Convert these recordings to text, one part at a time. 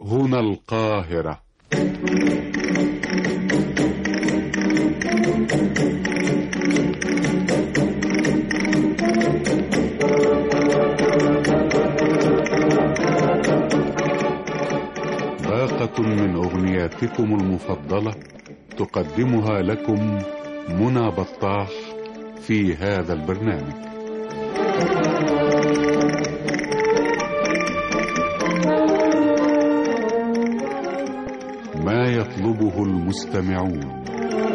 هنا القاهرة. باقة من أغنياتكم المفضلة تقدمها لكم منى بطاح في هذا البرنامج. ما يطلبه المستمعون.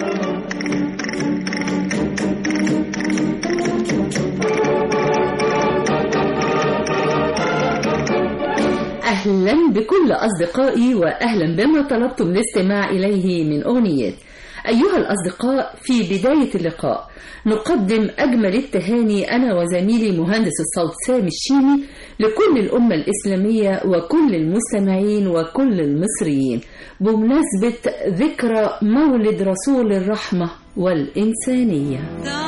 أهلا بكل أصدقائي وأهلا بما طلبتم الاستماع إليه من أغنيات. أيها الأصدقاء، في بداية اللقاء نقدم أجمل التهاني أنا وزميلي مهندس الصوت سامي الشيمي لكل الأمة الإسلامية وكل المستمعين وكل المصريين بمناسبة ذكرى مولد رسول الرحمة والإنسانية.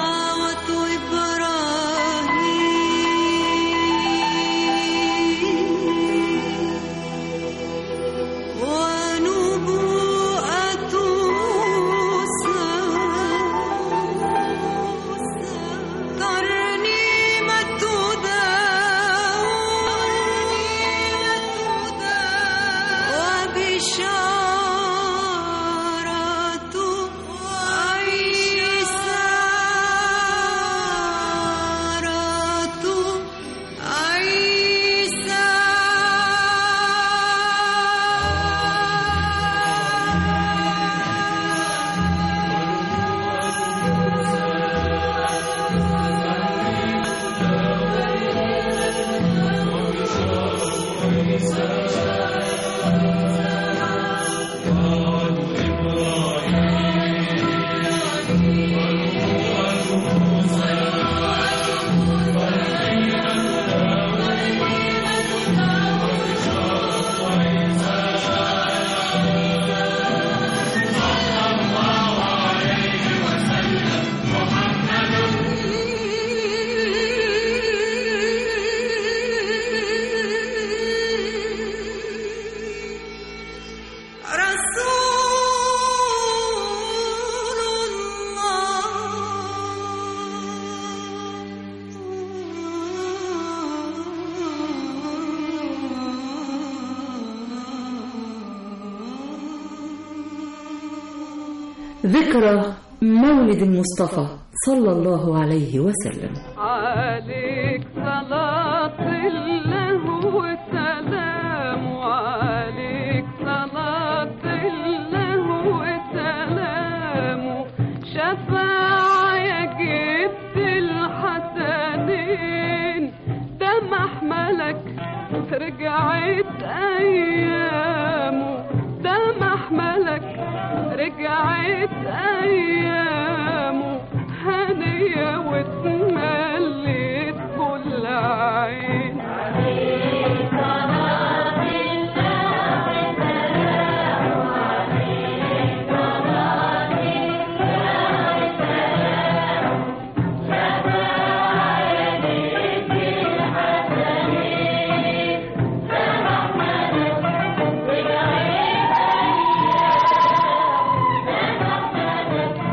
ذكرى مولد المصطفى صلى الله عليه وسلم. عليك صلاة الله وسلام، عليك صلاة الله وسلام، شفاعة يا جبت الحسنين، ده محملك رجعت أيامه، ده محملك رجعت أيامه، هنية واتملت كل عين. عليك صلاة الله وسلام، عليك صلاة الله وسلام، شفاعة يا جد الحسنين، ده محملك رجعت أيامه.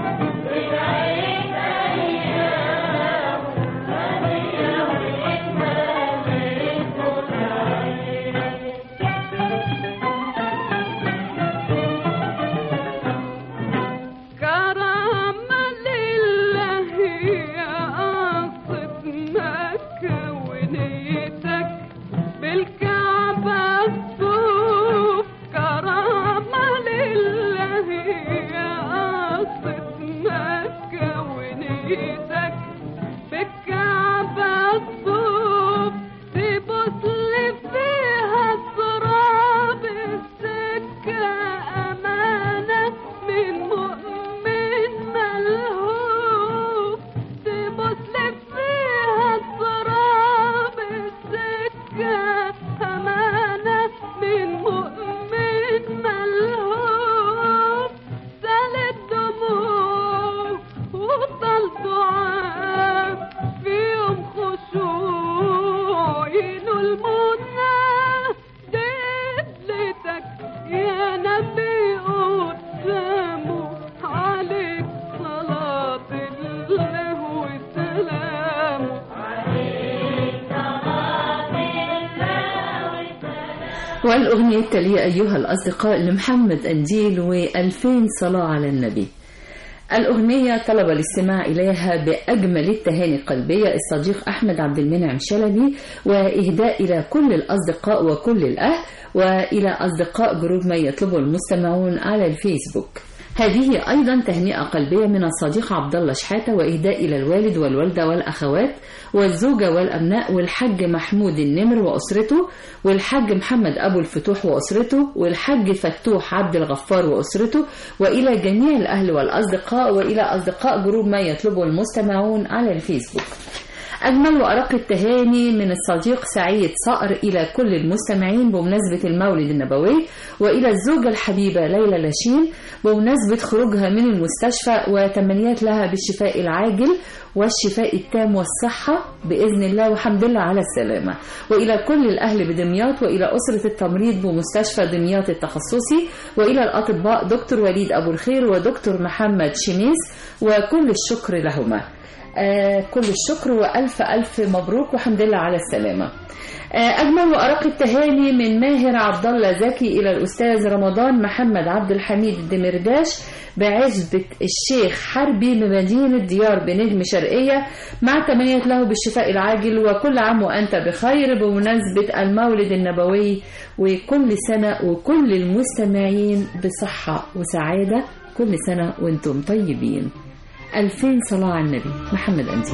والأغنية التالية أيها الأصدقاء لمحمد أنديل و2000 صلاة على النبي. الأغنية طلب الاستماع إليها بأجمل التهاني القلبية الصديق أحمد عبد المنعم شلبي، وإهداء إلى كل الأصدقاء وكل الأهل، وإلى أصدقاء جروب ما يطلبه المستمعون على الفيسبوك. هذه أيضا تهنئة قلبية من الصديق عبد الله شحاتة، وإهداء إلى الوالد والوالدة والأخوات والزوجة والأبناء، والحاج محمود النمر وأسرته، والحاج محمد أبو الفتوح وأسرته، والحاج فتوح عبد الغفار وأسرته، وإلى جميع الأهل والأصدقاء، وإلى أصدقاء جروب ما يطلبه المستمعون على الفيسبوك. أجمل وأرق التهاني من الصديق سعيد صقر إلى كل المستمعين بمناسبة المولد النبوي، وإلى الزوجة الحبيبة ليلى لاشين بمناسبة خروجها من المستشفى، وتمنيات لها بالشفاء العاجل والشفاء التام والصحة بإذن الله، وحمد لله على السلامة. وإلى كل الأهل بدمياط، وإلى أسرة التمريض بمستشفى دمياط التخصصي، وإلى الأطباء دكتور وليد أبو الخير ودكتور محمد شميس، وكل الشكر لهما. كل الشكر وألف ألف مبروك وحمد لله على السلامة. أجمل وأرق التهاني من ماهر عبد الله زكي إلى الأستاذ رمضان محمد عبد الحميد الدمرداش بعزبة الشيخ حربي بمدينة ديار بنجم شرقية، مع تمنيات له بالشفاء العاجل وكل عام وأنت بخير بمناسبة المولد النبوي، وكل سنة وكل المستمعين بصحة وسعادة، كل سنة وأنتم طيبين. 2000 صلاة على النبي. محمد أنديل.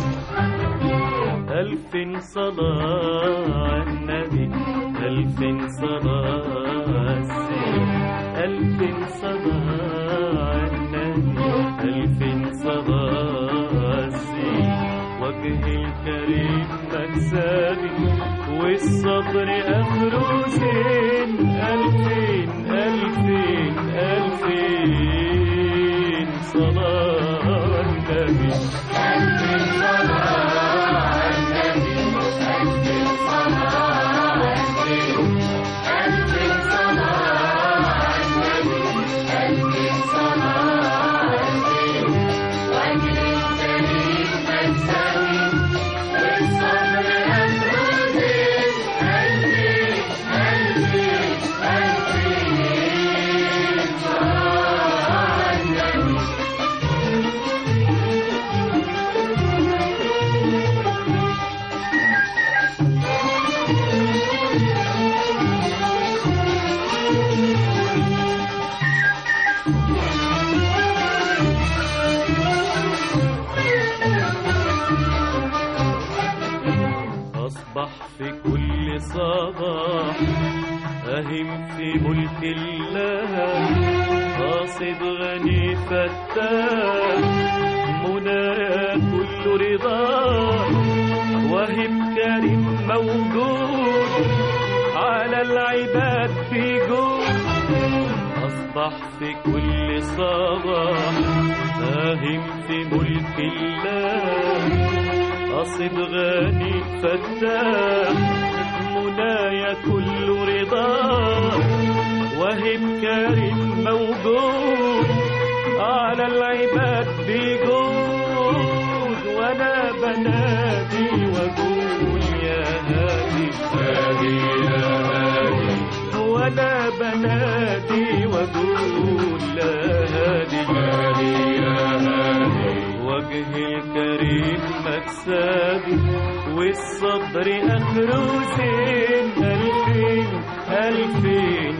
2000 صلاة على النبي، 2000 صلاة على السيد، 2000 صلاة على النبي، 2000 صلاة على السيد. وجه الكريم مكسبي والصبر آخره زين. 2000 2000 2000 صلاة على النبي، 2000 صلاة على النبي، 2000 صلاة على النبي، 2000 صلاة على النبي، 2000 صلاة على النبي. وجه الكريم مكسبي والصبر آخره زين. 2000 2000 2000 صلاة على النبي. أصبح في كل صباح أهم في ملك الله، قاصد غني فتاح منى كل رضا، وهب كريم موجود على العباد في جود. أصبح في كل صباح أهم في ملك الله، قاصد غني فتاح منايا كل رضا، وهب كريم موجود على العباد بجود. وانا بنادي واقول يا هادي هادي يا هادي، وانا بنادي واقول يا هادي هادي يا هادي. وجه الكريم مكسبي والصبر آخره زين. 2000 2000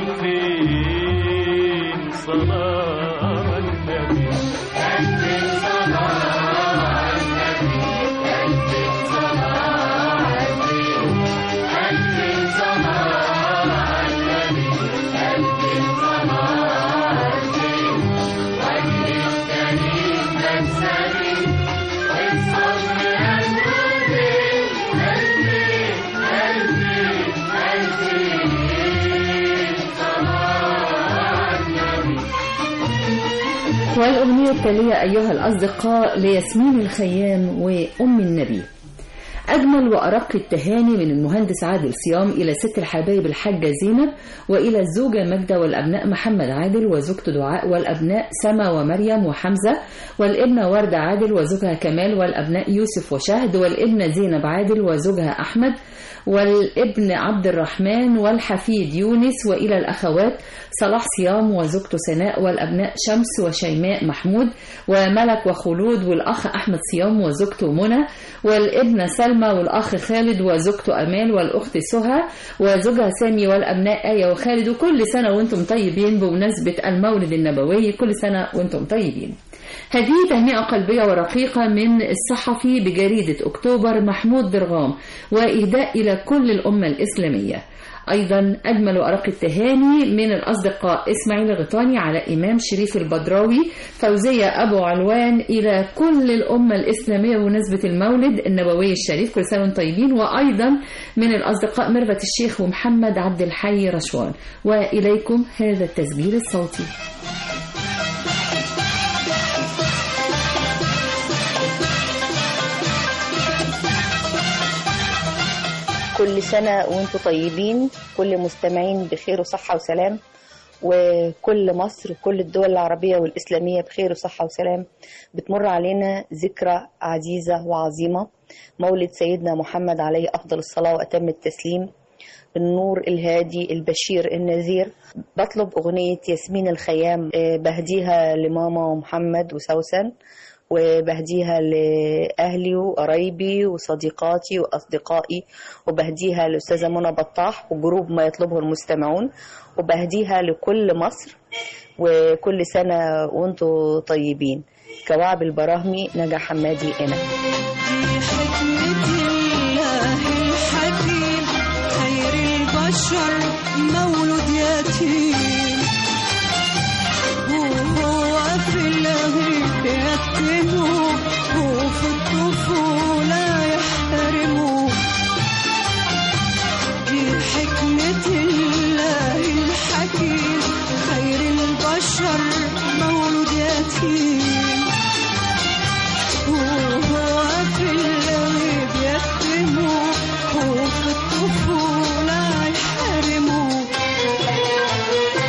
2000 صلاة على النبي، 2000 صلاة على النبي، 2000 صلاة على النبي، 2000 صلاة على النبي، 2000 صلاة على النبي. وجه الكريم مكسبي والصبر آخره زين. 2000 2000 2000 صلاة على النبي. والأغنية التالية أيها الأصدقاء لياسمين الخيام وأم النبي. أجمل وأرق التهاني من المهندس عادل صيام إلى ست الحبايب الحاجة زينب، وإلى الزوجة ماجدة والأبناء محمد عادل وزوجته دعاء والأبناء سما ومريم وحمزة، والابنة وردة عادل وزوجها كمال والأبناء يوسف وشهد، والابنة زينب عادل وزوجها أحمد، والابن عبد الرحمن والحفيد يونس، وإلى الأخوات صلاح صيام وزوجته سناء والأبناء شمس وشيماء محمود وملك وخلود، والأخ أحمد صيام وزوجته منى، والابنة سلمى والأخ خالد وزوجته أمال، والأخت سهى وزوجها سامي والأبناء آية وخالد. وكل سنة وانتم طيبين بمناسبة المولد النبوي، كل سنة وانتم طيبين. هذه تهنئة قلبية ورقيقة من الصحفي بجريدة أكتوبر محمود درغام، وإهداء إلى كل الأمة الإسلامية. أيضا أجمل وأرق التهاني من الأصدقاء إسماعيل غطاني على إمام شريف البدراوي، فوزية أبو علوان، إلى كل الأمة الإسلامية بمناسبة المولد النبوي الشريف، كل سنة وانتم طيبين. وأيضا من الأصدقاء ميرفت الشيخ ومحمد عبد الحي رشوان. وإليكم هذا التسجيل الصوتي. كل سنة وانتم طيبين، كل مستمعين بخير وصحة وسلام، وكل مصر وكل الدول العربية والإسلامية بخير وصحة وسلام. بتمر علينا ذكرى عزيزة وعظيمة، مولد سيدنا محمد عليه أفضل الصلاة وأتم التسليم، النور الهادي البشير النذير. بطلب أغنية ياسمين الخيام، بهديها لماما ومحمد وسوسن، وبهديها لأهلي وقرايبي وصديقاتي وأصدقائي، وبهديها لأستاذة منى بطاح وجروب ما يطلبه المستمعون، وبهديها لكل مصر. وكل سنة وانتم طيبين. كواعب البراهمي، نجا حمادي. أنا خير البشر مولود يتيم، وهو في الغيب يكتمه، وفي الطفولة يحترمه. دي حكمة الله الحكيم، خير البشر مولود يتيم، وهو في الغيب يكتمه، وفي الطفولة يحترمه.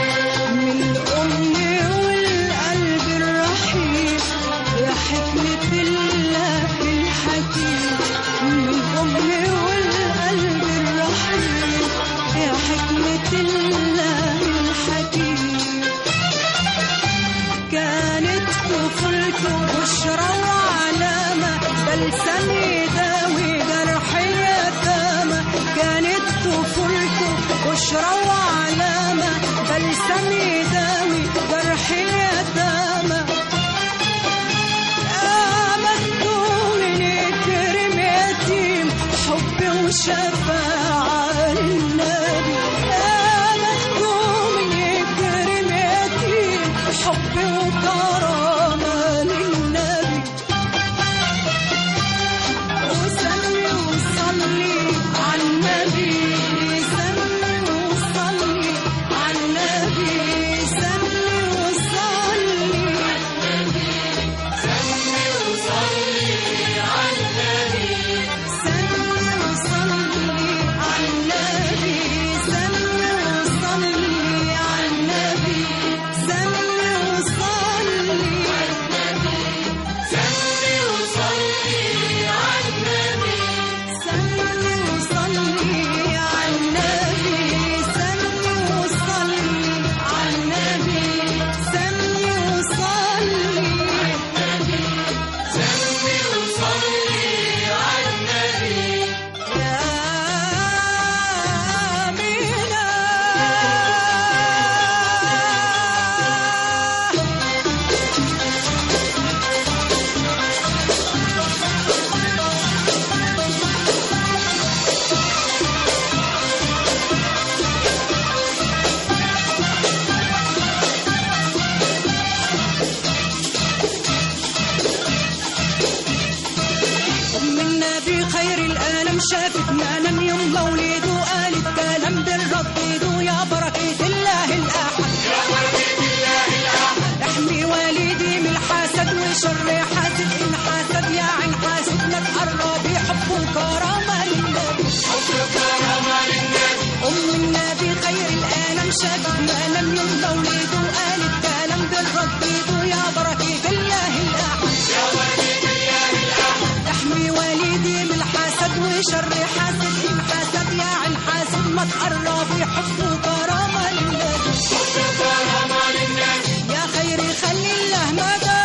سلام يوم مولده قال الكلام بالرديده يا بركة الله الأحد يا بركة الله الأحد احمي والدي من الحسد وشر حاسد إن حسد يا عين حاسد ما تقربي حب وكرامة للناس حب وكرامة للناس يا خيري خلي الله مدد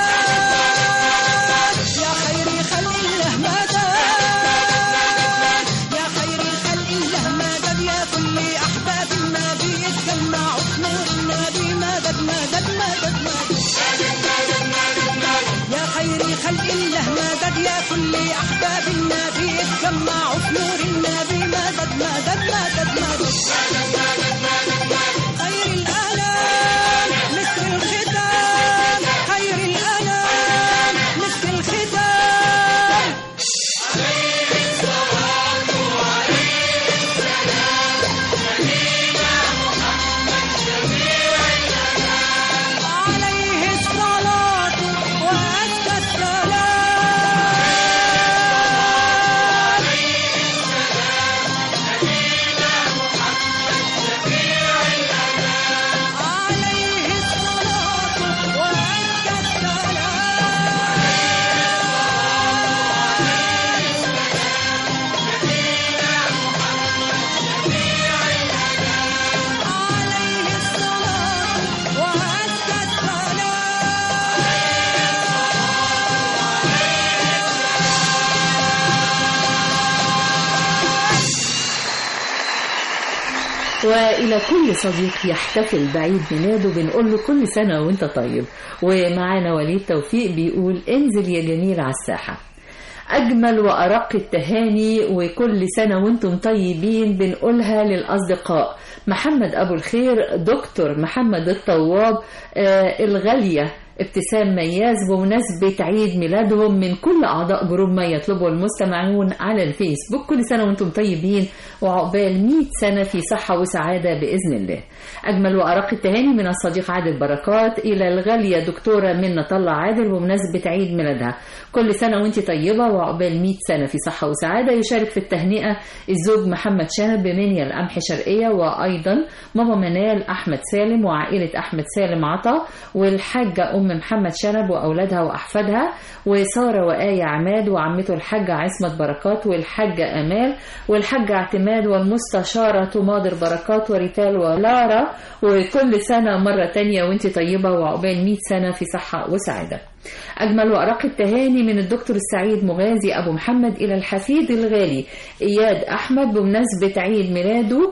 يا خيري خلي الله مدد يا خيري خلي الله مدد يا كل أحباب النبي اتجمعوا في نور النبي مدد مدد مدد مدد يا خيري خلق الله مدد يا كل أحباب النبي اتجمعوا في نور النبي مدد مدد مدد مدد خير الأنام مثل الختام خير الأنام مثل الختام عليه الصلاة وعليه السلام نبينا محمد شفيع الأنام عليه الصلاة وأزكى السلام عليه السلام نبينا محمد شفيع الأنام عليه الصلاة وأزكى وإلى كل صديق يحتفل بعيد ميلاده بنقول له كل سنة وانت طيب. ومعانا وليد توفيق بيقول انزل يا جميل على الساحة. أجمل وأرق التهاني وكل سنة وانتم طيبين بنقولها للأصدقاء محمد أبو الخير، دكتور محمد الطواب، الغالية ابتسام مياز بمناسبة عيد ميلادهم من كل أعضاء جروب ما يطلبه المستمعون على الفيسبوك. كل سنة وانتم طيبين وعقبال 100 سنة في صحة وسعادة بإذن الله. أجمل وأرق التهاني من الصديق عادل بركات إلى الغالية دكتورة منة الله عادل بمناسبة عيد ميلادها. كل سنة وانت طيبة وعقبال 100 سنة في صحة وسعادة. يشارك في التهنئة الزوج محمد شنب بمنيا القمح شرقية، وأيضا ماما منال أحمد سالم وعائلة أحمد سالم عطا، والحاجة أم محمد شنب وأولادها وأحفادها، وسارة وآية عماد وعمته الحاجة عصمت بركات والحاجة أمال والحاجة اعتماد والمستشارة ماضر بركات وريتال ولارا. وكل سنة مرة تانية وانت طيبة وعقبال 100 سنة في صحة وسعادة. أجمل وأرق التهاني من الدكتور السعيد مغازي أبو محمد إلى الحفيد الغالي إياد أحمد بمناسبة عيد ميلاده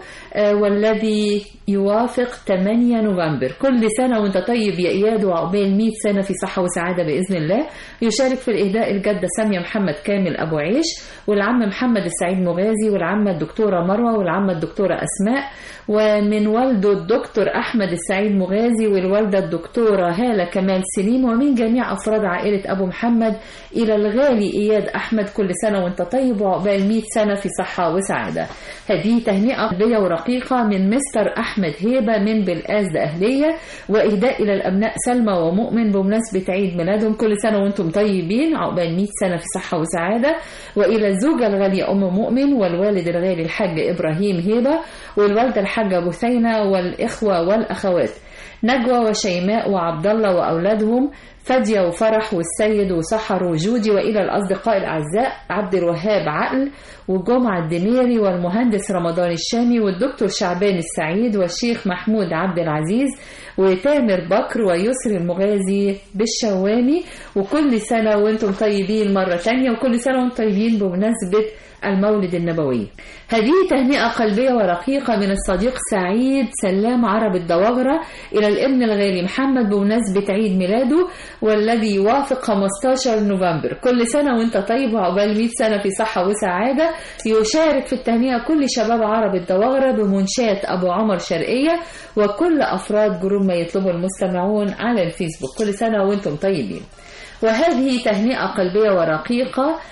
والذي يوافق 8 نوفمبر. كل سنة وانت طيب يا إياد وعقبال 100 سنة في صحة وسعادة بإذن الله. يشارك في الإهداء الجدة سامية محمد كامل أبو عيش، والعم محمد السعيد مغازي، والعمة الدكتورة مروة، والعمة الدكتورة أسماء، ومن والده الدكتور أحمد السعيد مغازي والوالدة الدكتورة هالة كمال سليم، ومن جميع أفراد عائلة أبو محمد إلى الغالي إياد أحمد. كل سنة وانت طيب وعقبال 100 سنة في صحة وسعادة. هذه تهنئة قلبية ورقيقة من مستر أحمد هيبة من بالأزد أهلية، وإهداء إلى الأبناء سلمى ومؤمن بمناسبة عيد ميلادهم. كل سنة وانتم طيبين عقبال 100 سنة في صحة وسعادة. وإلى الزوجة الغالية أم مؤمن والوالد الغالي الحاج إبراهيم هيبة والوالدة الحاجة بثينة والإخوة والأخوات نجوى وشيماء وعبد الله وأولادهم فادية وفرح والسيد وسحر وجودي. وإلى الأصدقاء الأعزاء عبد الوهاب عقل وجمعة الدميري والمهندس رمضان الشامي والدكتور شعبان السعيد والشيخ محمود عبد العزيز وتامر بكر ويسر المغازي بالشوامي. وكل سنة وانتم طيبين مرة تانية، وكل سنة وانتم طيبين بمناسبة المولد النبوي. هذه تهنئة قلبية ورقيقة من الصديق سعيد سلام عرب الدواغرة إلى الابن الغالي محمد بمناسبة عيد ميلاده والذي يوافق 15 نوفمبر. كل سنة وانت طيب وعقبال 100 سنة في صحة وسعادة. يشارك في التهنئة كل شباب عرب الدواغرة بمنشاة أبو عمر شرقية وكل أفراد جروب ما يطلبه المستمعون على الفيسبوك. كل سنة وانتم طيبين. وهذه تهنئة قلبية ورقيقة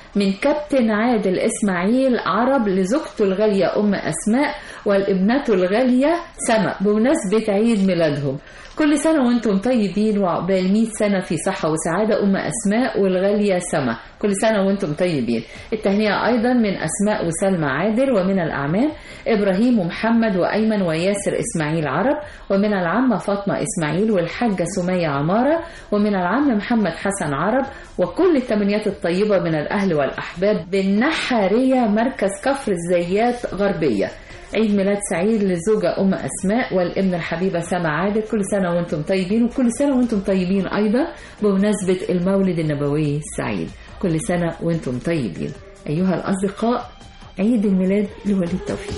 من كابتن عادل إسماعيل عرب لزوجته الغالية أم أسماء والابنته الغالية سما بمناسبة عيد ميلادهم. كل سنة وانتم طيبين وعقبال 100 سنة في صحة وسعادة أم أسماء والغالية سما، كل سنة وانتم طيبين. التهنئة أيضا من أسماء وسلمى عادل، ومن الأعمام إبراهيم ومحمد وأيمن وياسر إسماعيل عرب، ومن العمة فاطمة إسماعيل والحاجة سمية عمارة، ومن العم محمد حسن عرب، وكل التمنيات الطيبة من الأهل والأحباب بالنحارية مركز كفر الزيات غربية. عيد ميلاد سعيد للزوجة أم أسماء والابن الحبيبة سما عادل، كل سنة وانتم طيبين، وكل سنة وانتم طيبين أيضا بمناسبة المولد النبوي السعيد، كل سنة وانتم طيبين. أيها الأصدقاء، عيد الميلاد لوليد توفيق.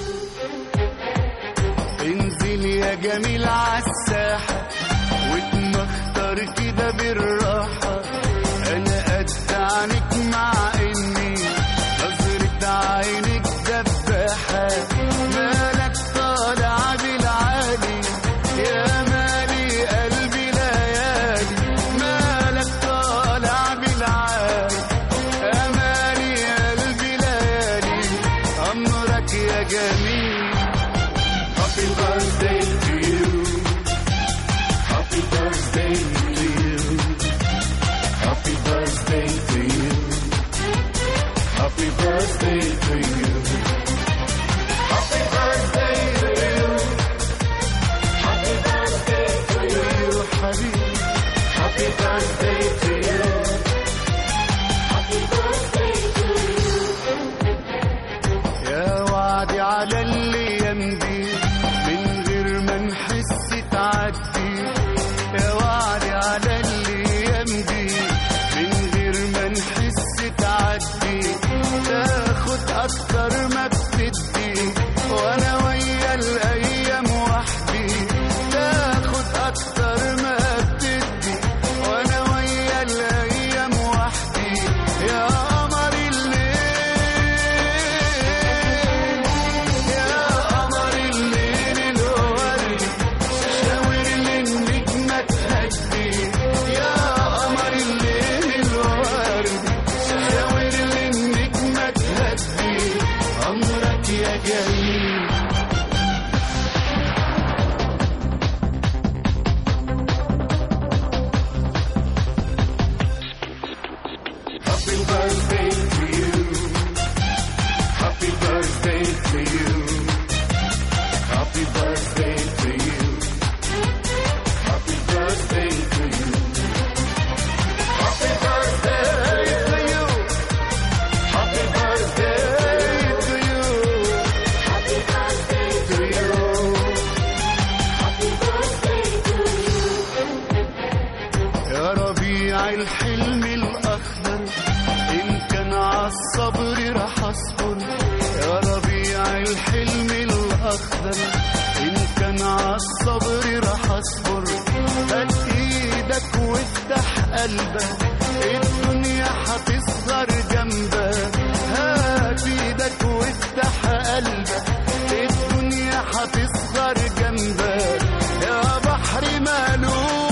انزل يا جميل عالساحة واتمختر كده بالراحة، أنا قد عنك مع إني نظرة عينك دباحة، مالك طالع بالعالي يا مالي قلبي ليالي، مالك طالع بالعالي يا مالي قلبي ليالي، أمرك يا جميل. Happy birthday to you, happy birthday to you, happy birthday to you, happy birthday to you, happy birthday to you, happy birthday to you, حبيبي, happy birthday to you, happy birthday to you. يا وعدي على الأيام دي من غير ما نحس تعدي، يا وعدي على الأيام دي من غير ما نحس تعدي، تاخد أكتر ما بتدي وأنا ويا الأيام وحدي، تاخد أكتر ما بتدي وأنا ويا الأيام وحدي، يا قمر الليل يا قمر الليل الورد شاور لي النجمة تهدي، يا قمر الليل الورد شاور لي النجمة تهدي، أمرك يا جميل. Happy birthday to you, happy birthday to you, happy birthday to you, happy birthday to you, happy birthday to you, happy birthday to you, happy birthday to you, happy birthday to you. يا ربيع الحلم الأخضر إن كان عالصبر رح أصبر، يا ربيع الحلم الأخضر إن كان عالصبر رح أصبر، هات إيدك وافتح قلبك الدنيا هتصغر جنبك، هات إيدك وافتح قلبك الدنيا هتصغر جنبك، يا بحر مالوش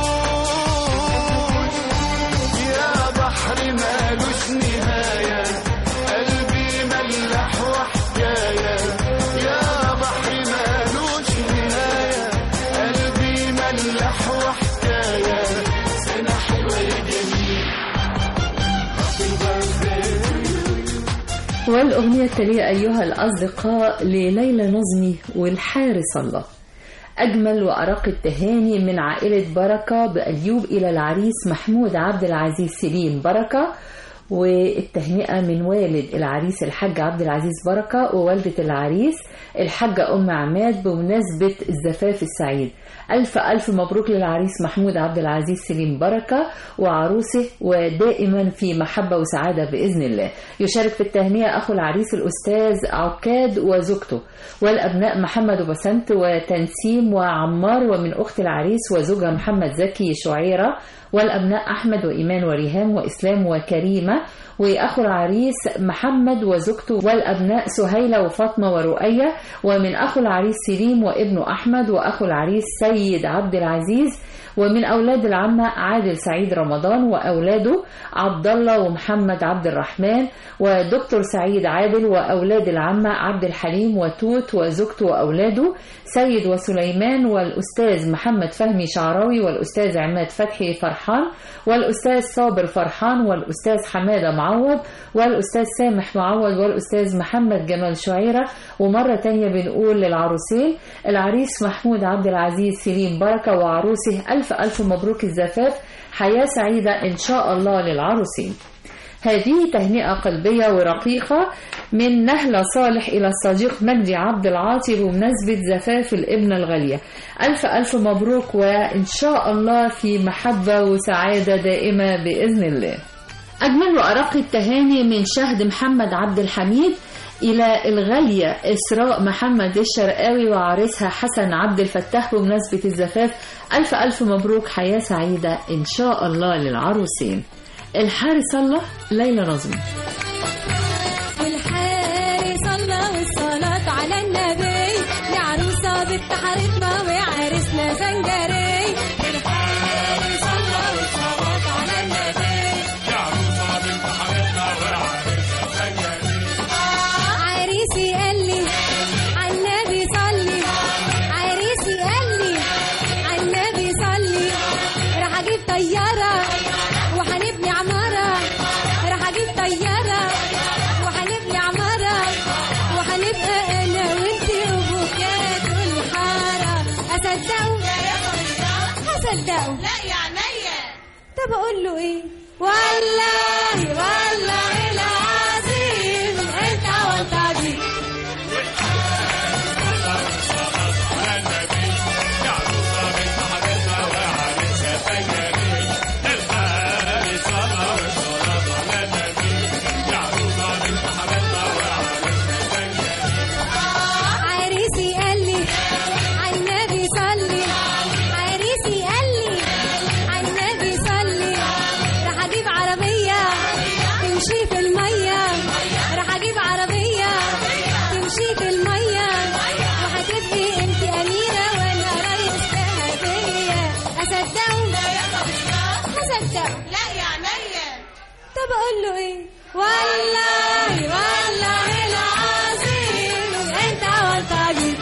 يا بحر مالوش نهاية، قلبي ملح وحكاية، يا بحر مالوش نهاية، قلبي ملح وحكاية، سنة حلوة يا جميل. Happy birthday to you. والأغنية التالية أيها الأصدقاء لليلى نظمي والحارس الله. أجمل وأرق التهاني من عائلة بركة بأيوب إلى العريس محمود عبد العزيز سليم بركة، والتهنئة من والد العريس الحاج عبد العزيز بركة ووالدة العريس الحاجة أم عماد بمناسبة الزفاف السعيد. ألف ألف مبروك للعريس محمود عبد العزيز سليم بركة وعروسه، ودائما في محبة وسعادة بإذن الله. يشارك في التهنئة أخو العريس الأستاذ عكاد وزوجته، والأبناء محمد وبسنت وتنسيم وعمار، ومن أخت العريس وزوجها محمد زكي شعيرة، والأبناء أحمد وإيمان وريهام وإسلام وكريمة، وأخو العريس محمد وزوجته والأبناء سهيلة وفاطمة ورؤية، ومن أخو العريس سليم وابنه أحمد، وأخو العريس سيد عبد العزيز، ومن أولاد العمة عادل سعيد رمضان وأولاده عبد الله ومحمد عبد الرحمن، ودكتور سعيد عادل، وأولاد العمة عبد الحليم وتوت وزوجته وأولاده سيد وسليمان، والأستاذ محمد فهمي شعراوي، والأستاذ عماد فتحي فرحان، والأستاذ صابر فرحان، والأستاذ حمادة معوض، والأستاذ سامح معوض، والأستاذ محمد جمال شعيرة. ومرة تانية بنقول للعروسين العريس محمود عبد العزيز سليم بركة وعروسه ألف مبروك الزفاف، حياة سعيدة إن شاء الله للعروسين. هذه تهنئة قلبية ورقيقة من نهلة صالح إلى الصديق مجدي عبد العاطي بمناسبة زفاف الابنة الغالية. ألف مبروك، وإن شاء الله في محبة وسعادة دائمة بإذن الله. أجمل وأرق التهاني من شهد محمد عبد الحميد إلى الغالية إسراء محمد الشرقاوي وعريسها حسن عبد الفتاح بمناسبة الزفاف. ألف مبروك، حياة سعيدة إن شاء الله للعروسين. الحارس الله ليلى نظمي. الحارس الله والصلاة على النبي، يا عروسة بنت حارتنا وعرسنا فنجري. الحارس الله والصلاة على النبي، يا عروسة بنت حارتنا وعرسنا فنجري. عريسي قال لي على النبي صلي، عريسي قال لي على النبي صلي، راح اجيب طيارة وهنبني عمارة، راح اجيب طيارة وهنبني عمارة، وهنبقى انا وانتي وبوكات والحارة. اصدقوا؟ هصدقوا؟ لا يا عينيا. طب اقول له ايه؟ والله العظيم انت والطبيب. طب اقول له ايه؟ والله العظيم انت والطبيب.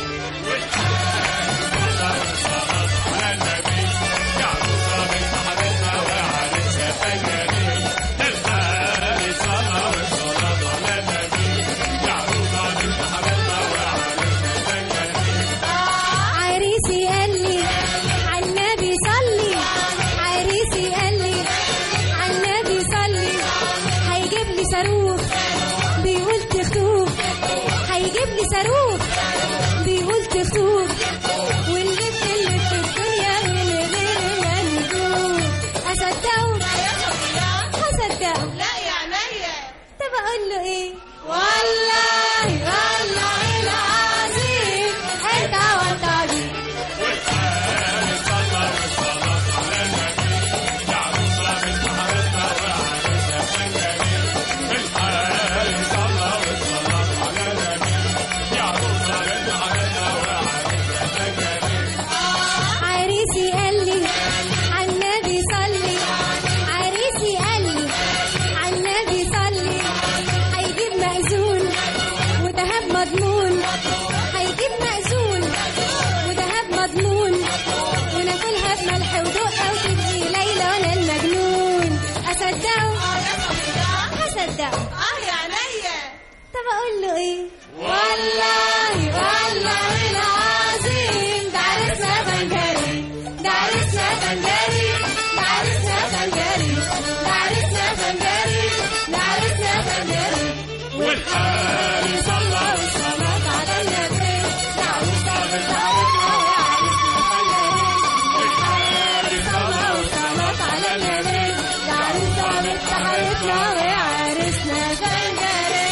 عريسي قال لي على النبي صلي، عريسي قال لي على النبي صلي، هيجيب لي صاروخ بيقول تختوخ، هيجيب لي صاروخ بيقول تختوخ، ونلف اللي في الدنيا ونغير النجوم. اصدقوا؟ هصدقوا؟ لا يا عينيا. طب اقول له ايه؟ والله العظيم انت والطبيب. عريسي قال لي على النبي صلي، عريسي قال لي على النبي صلي، هيجيب مأذون وذهب مضمون، هيجيب مأذون وذهب مضمون، وناكلها بملح ودقة وتبقي ليلى وانا المجنون. اصدقوا؟ هصدقوا؟ يا عينيا. طب اقول له ايه؟ والله العظيم ده عرسنا فنجري، ده عرسنا فنجري، ده عرسنا فنجري، ده عرسنا فنجري، ده عرسنا فنجري. والحارس الله والصلاة على النبي، ده عروسة بنت حارتنا وعرسنا فنجري. والحارس الله والصلاة على النبي، ده عروسة بنت حارتنا وعرسنا فنجري.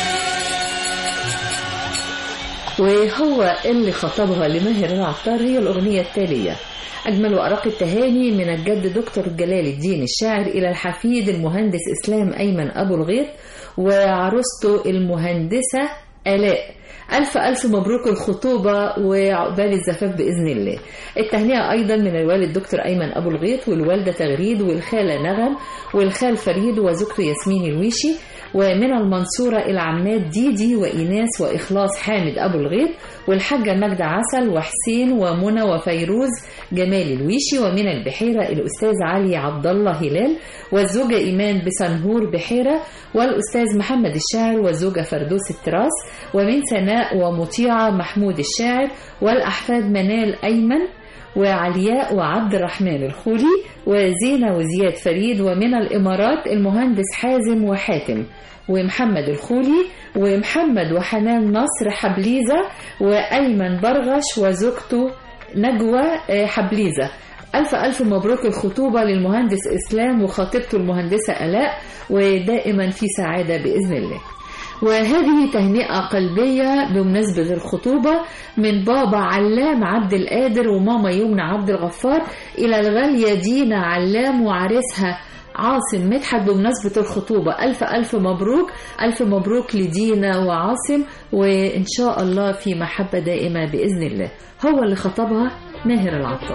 وهو اللي خطبها لماهر العطار هي الأغنية التالية. أجمل وأرق التهاني من الجد دكتور جلال الدين الشاعر إلى الحفيد المهندس إسلام أيمن أبو الغيط وعروسته المهندسة آلاء. ألف ألف مبروك الخطوبة وعقبال الزفاف بإذن الله. التهنئة أيضا من الوالد دكتور أيمن أبو الغيط والوالدة تغريد والخالة نغم والخال فريد وزوجته ياسمين الويشي، ومن المنصورة إلى عمات ديدي وإيناس وإخلاص حامد أبو الغيط والحاجة مجدة عسل وحسين ومنى وفيروز جمال الويشي، ومن البحيرة الأستاذ علي عبد الله هلال والزوجة إيمان بسنهور بحيرة والأستاذ محمد الشاعر والزوجة فردوس التراس، ومن سناء ومطيعة محمود الشاعر والأحفاد منال أيمن وعلياء وعبد الرحمن الخولي وزينة وزياد فريد، ومن الإمارات المهندس حازم وحاتم ومحمد الخولي ومحمد وحنان نصر حبليزة وأيمن برغش وزوجته نجوى حبليزة. ألف ألف مبروك الخطوبة للمهندس إسلام وخطيبته المهندسة آلاء ودائما في سعادة بإذن الله. وهذه تهنئة قلبية بمناسبة الخطوبة من بابا علام عبد القادر وماما يمنى عبد الغفار إلى الغالية دينا علام وعريسها عاصم مدحت بمناسبة الخطوبة. ألف ألف مبروك، ألف مبروك لدينا وعاصم، وإن شاء الله في محبة دائمة بإذن الله. هو اللي خطبها ماهر العطار.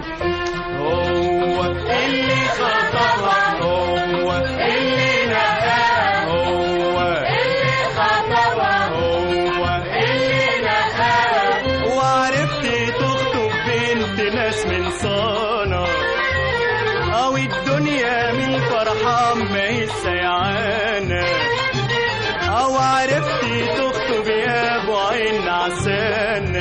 هو اللي خطبها، هو اللي نقاها، هو اللي خطبها، هو اللي نقاها. وعرفت تخطب بنت ناس من صانع أو الدنيا من فرحة ما هي سيعانة، أو عرفت تخطب يا أبو عين عسانة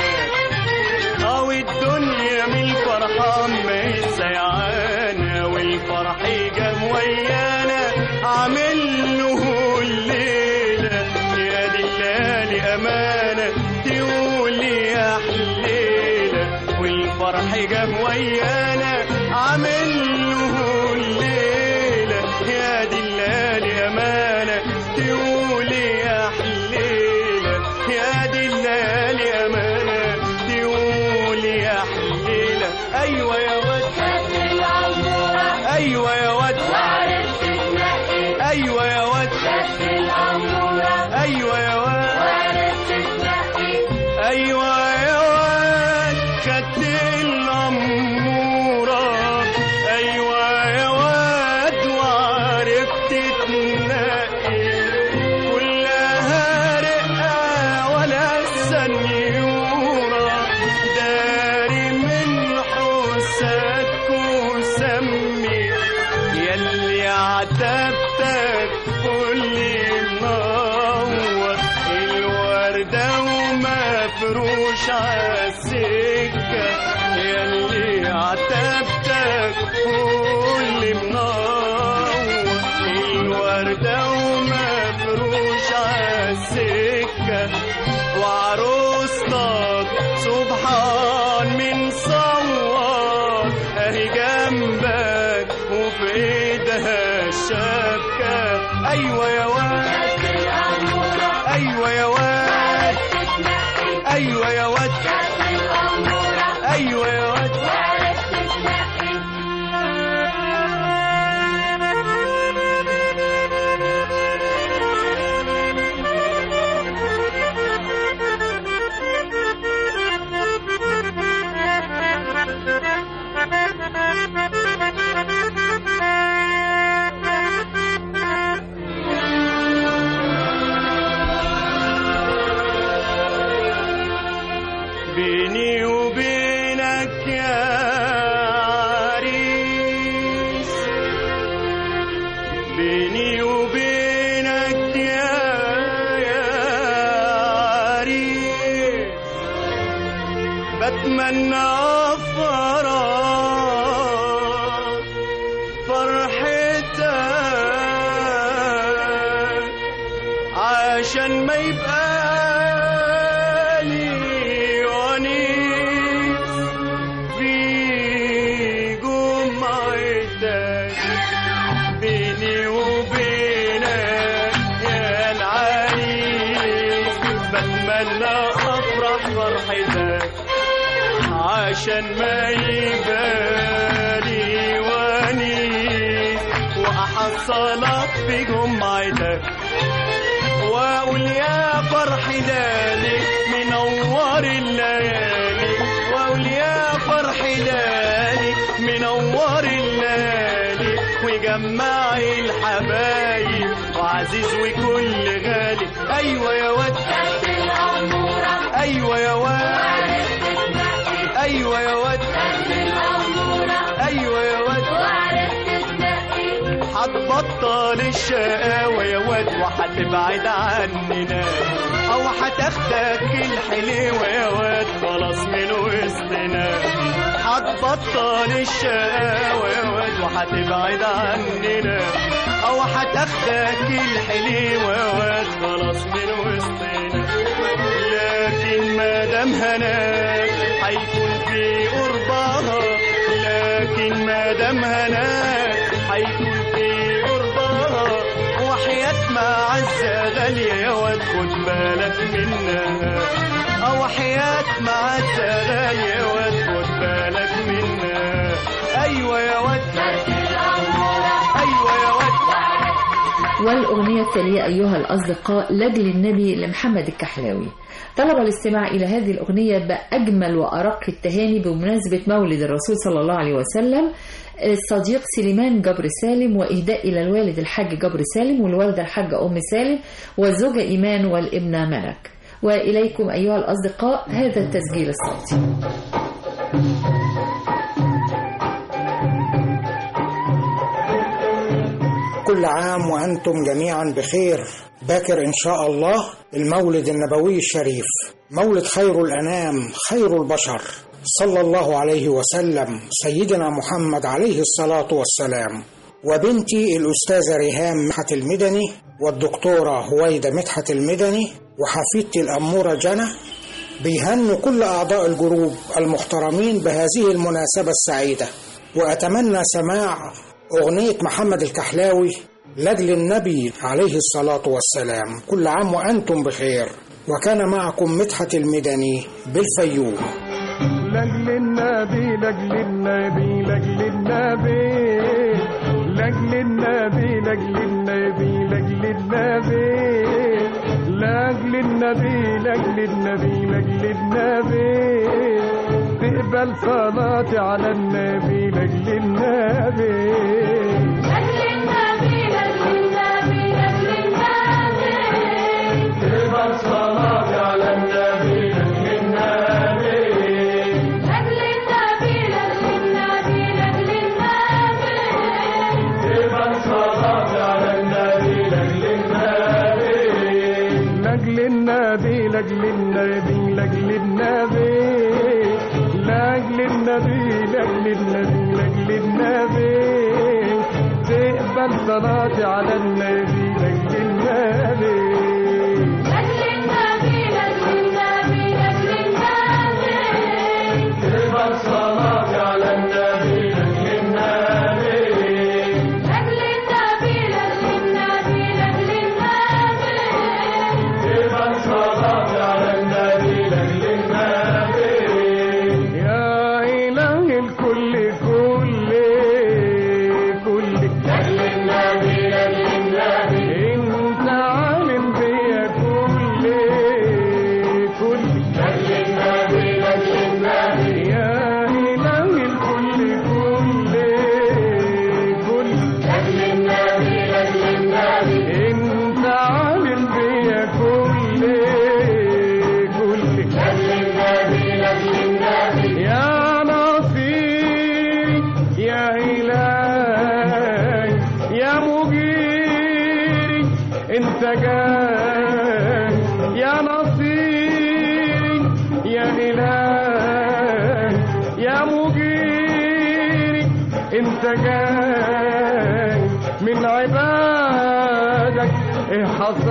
أو الدنيا من الفرحة ما هي سيعانة، والفرح جام ويانا عامل له الليلة يا دي الليالي أمانة تقول يا حليلة، والفرح جام ويانا عامل له الليلة يا دي الليالي أمانة تقول يا حليلة، يا دي الليالي أمانة تقول يا حليلة. أيوة يا ود أيوة يا ود أيوة يا ود أيوة يا ود أيوة يا ود خدت الأمورة، أيوة يا ود وعرفت تنقي كلها رقة ولا سنيورة، داري من حسك وسمي يلي عتبتك كل منور، الوردة ومفروش عالسكة يلي عتبتك كل منور، الوردة ومفروش عالسكة، وعروستك سبحان من صور اهي جنبك وفي ايدها الشبكة. ايوه يا واد ايوه يا واد ايوه يا واد ايوه يا واد. بيني وبينك يا عريس، بيني وبينك يا عريس، بتمنى فرحتك عشان ما يبقى فرحتك عشان ما يبان الصلاة في جمعتك، واقول يا فرح لالي منور الليالي، واقول يا فرح لالي منور الليالي، وجمع الحبايب وعزيز وكل غالي. ايوه يا واد ايوه يا واد ايوه يا واد ايوه يا واد، هتبطل الشقاوة يا واد وهتبعد عننا، او هتاخدك الحلوة يا واد خلاص من وسطنا. هتبطل الشقاوة يا واد وهتبعد عننا، او هتاخدك الحلوة يا واد خلاص من وسطنا. لكن مادام هناك هيكون في قربها، لكن مادام هناك هيكون في قربها، وحياة معزة غالية يا واد خد بالك منها، أو حياة معزة غالية يا واد خد بالك منها. أيوة يا واد أيوة يا واد. والأغنية التالية أيها الأصدقاء لأجل النبي لمحمد الكحلاوي. طلب الاستماع إلى هذه الأغنية بأجمل وأرق التهاني بمناسبة مولد الرسول صلى الله عليه وسلم الصديق سليمان جبر سالم، وإهداء إلى الوالد الحاج جبر سالم والوالدة الحاجة أم سالم والزوجة إيمان والابنة ملك. وإليكم أيها الأصدقاء هذا التسجيل الصوتي. كل عام وأنتم جميعا بخير. باكر إن شاء الله المولد النبوي الشريف، مولد خير الأنام خير البشر صلى الله عليه وسلم سيدنا محمد عليه الصلاة والسلام، وبنتي الأستاذة ريهام مدحت المدني، والدكتورة هويدة مدحت المدني، وحفيدتي الأمورة جنى، بيهنوا كل أعضاء الجروب المحترمين بهذه المناسبة السعيدة. وأتمنى سماع أغنية محمد الكحلاوي لأجل النبي عليه الصلاة والسلام. كل عام وأنتم بخير. وكان معكم مدحت المدني بالفيوم. لأجل النبي لأجل النبي لأجل النبي لأجل النبي لأجل النبي لأجل النبي لأجل النبي لأجل النبي لأجل النبي تقبل صلاتي على النبي لأجل النبي لأجل النبي لأجل النبي لأجل النبي تقبل صلاتي على النبي لأجل النبي لأجل النبي لأجل النبي لأجل النبي تقبل صلاتي على النبي لأجل النبي لأجل النبي لأجل النبي لأجل النبي لأجل النبي لأجل النبي تقبل صلاتي على النبي لأجل النبي لأجل النبي لأجل النبي لأجل النبي تقبل صلاتي على النبي لأجل النبي لأجل النبي لأجل النبي لأجل النبي تقبل صلاتي على النبي لأجل النبي. يا إله الكل كل لأجل النبي لأجل النبي أنت عالم بيا كل لأجل النبي لأجل النبي. يا إله الكل كل لأجل النبي لأجل النبي أنت عالم بيا كل لأجل النبي لأجل النبي. يا نصيري يا إلهي يا مجيري أنت جاي. يا نصيري يا إلهي يا مجيري أنت جاي من عبادك. إيه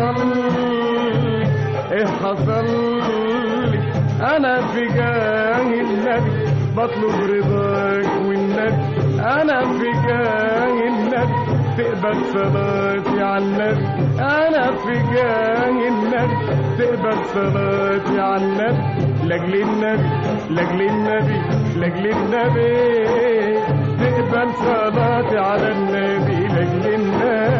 حصل لي أنا في جاه النبي بطلب رضاك والنبي. أنا في جاه النبي تقبل صلاتي على النبي. أنا في جاه النبي تقبل صلاتي على النبي لأجل النبي لأجل النبي لأجل النبي تقبل صلاتي على النبي لأجل النبي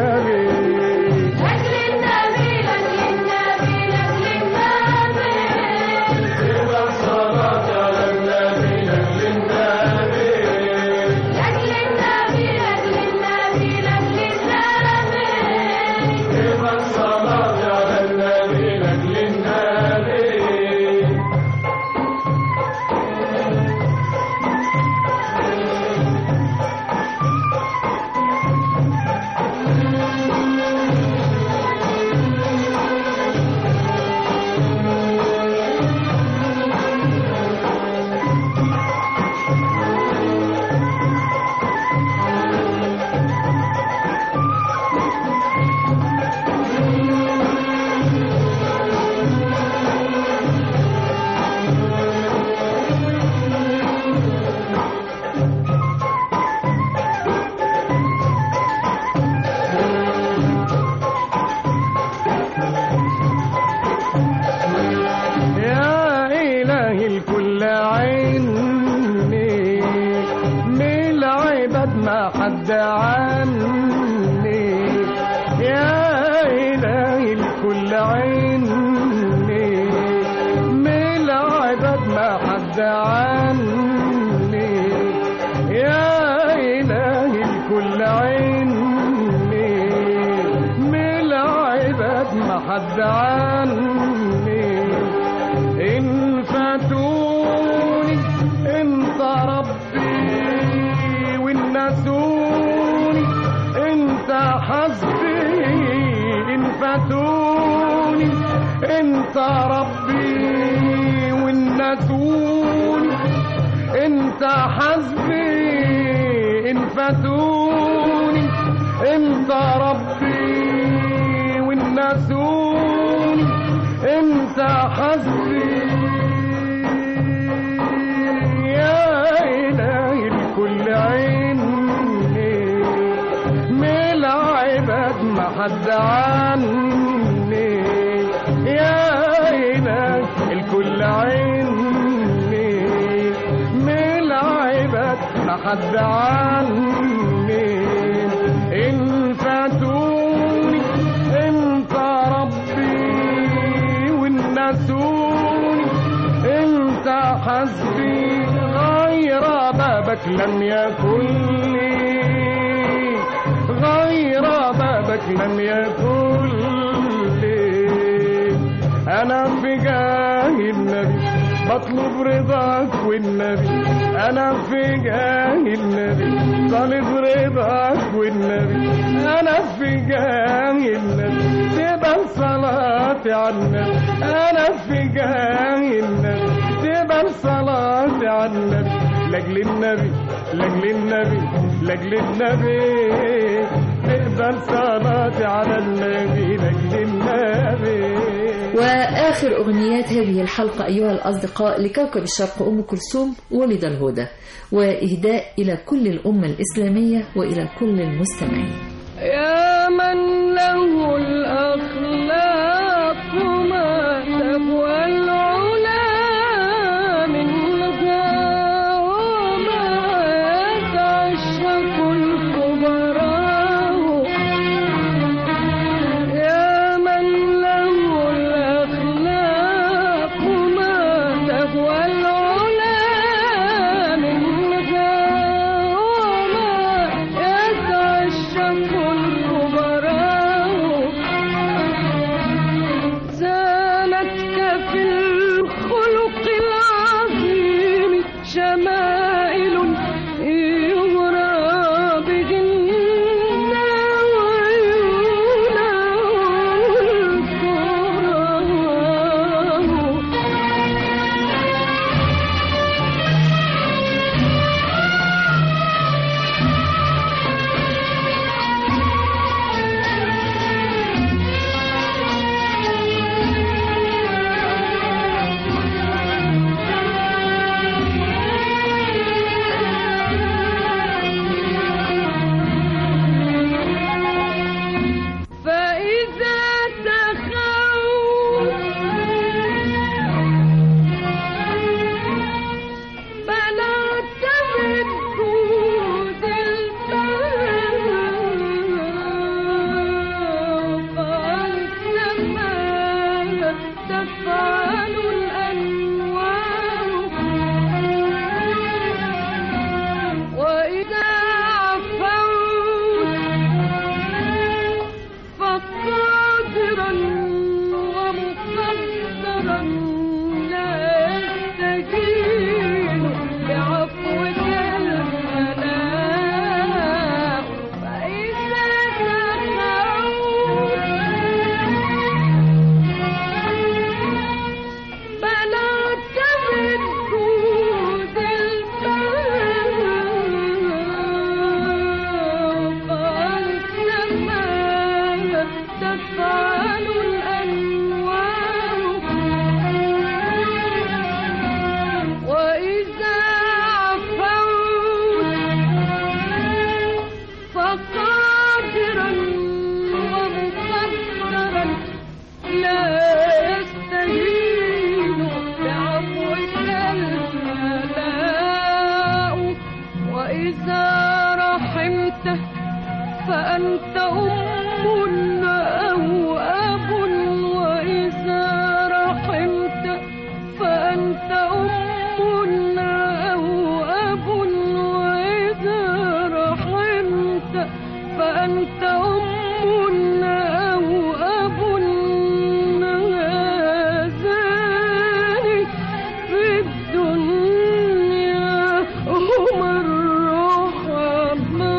ما حد عني يا إلهي الكل عني من العباد ما حد عني يا إلهي الكل عني من العباد ما حد عني إن فاتوني انت ربي وإن نسوني انت حسبي إن فاتوني انت ربي وإن نسوني انت حسبي إن فاتوني انت ربي وإن نسوني انت حسبي يا إلهي الكل عني من العباد ما حد عني يا إلهي الكل عني من العباد ما حد عني إن فاتوني انت ربي وإن نسوني انت حسبي غير بابك لم يكن لي غير بابك لم يكن لي أنا في جاه النبي بطلب رضاك والنبي أنا في جاه النبي طالب رضاك والنبي أنا في جاه النبي تبقى صلاتي على النبي أنا في جاه النبي تبقى صلاتي على النبي لأجل النبي لأجل النبي لأجل النبي تقبل صلاتي على النبي لأجل النبي. وآخر أغنيات هذه الحلقة أيها الأصدقاء لكوكب الشرق أم كلثوم ولد الهدى، وإهداء إلى كل الأمة الإسلامية وإلى كل المستمعين. يا من له الأخلاق ما تبوى العلا منها وما يتعشق الكبراء يا من له الأخلاق ما تبوى العلا منها وما يتعشق زانتك في الخلق العظيم شمائل يغرى بهن رحمت فأنت أم أو أب وإذا رحمت فأنت أم أو أب وإذا رحمت فأنت أم أو أب هذان في الدنيا هما الرحماء.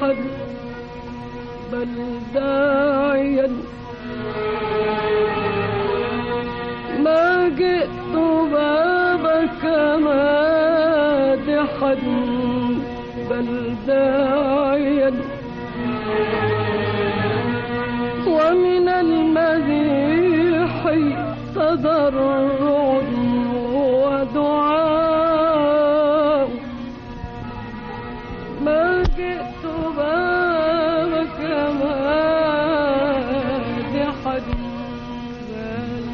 مادحا بل داعيا ما جئت بابك مادحا بل داعيا ومن المديح تضرع ودعاء ما جئت بابك مادحا بل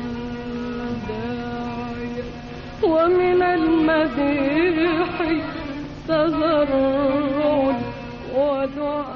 داعيا ومن المديح تضرع ودعاء